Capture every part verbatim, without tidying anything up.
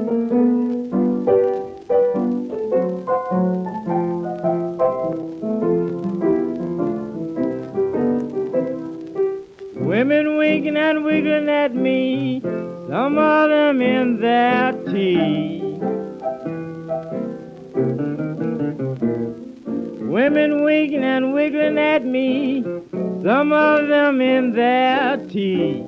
Women winking and wiggling at me, some of them in their tea. Women winking and wiggling at me, some of them in their tea.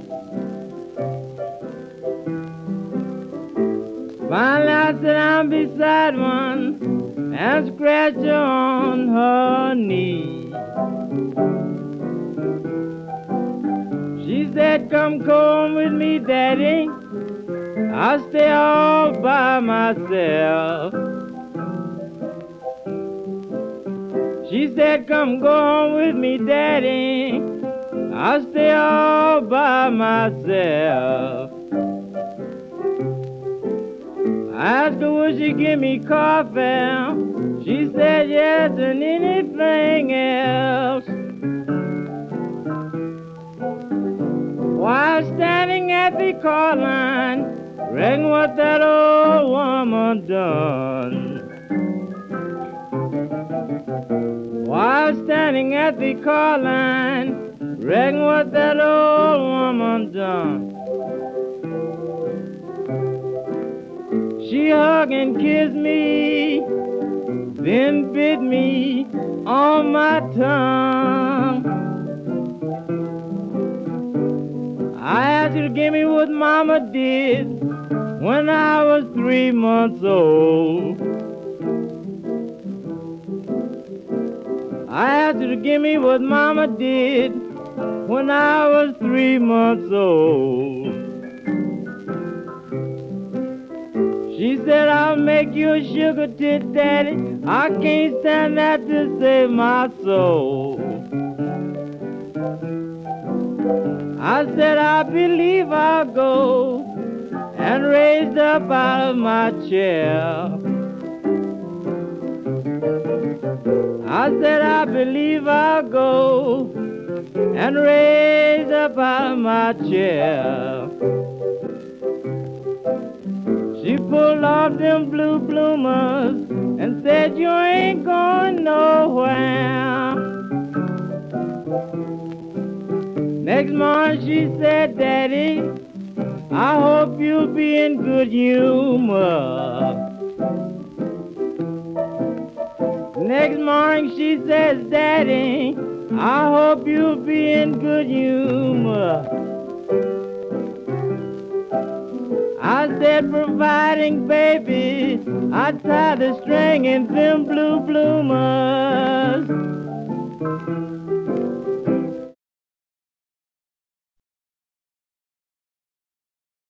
Finally I sit down beside one and scratch her on her knee. She said, come come with me, Daddy, I'll stay all by myself. She said, come go on with me, Daddy, I'll stay all by myself. I asked her, would she give me coffee? She said, yes, and anything else. While standing at the car line, reckon what that old woman done. While standing at the car line, reckon what that old woman done. She hugged and kissed me, then bit me on my tongue. I asked her to give me what Mama did when I was three months old. I asked her to give me what Mama did when I was three months old. She said, I'll make you a sugar tit, Daddy. I can't stand that to save my soul. I said, I believe I'll go, and raised up out of my chair. I said, I believe I'll go, and raised up out of my chair. She pulled off them blue bloomers and said, you ain't going nowhere. Next morning she said, Daddy, I hope you'll be in good humor. Next morning she says, Daddy, I hope you'll be in good humor. I said, providing, baby, I tied the string in them blue bloomers.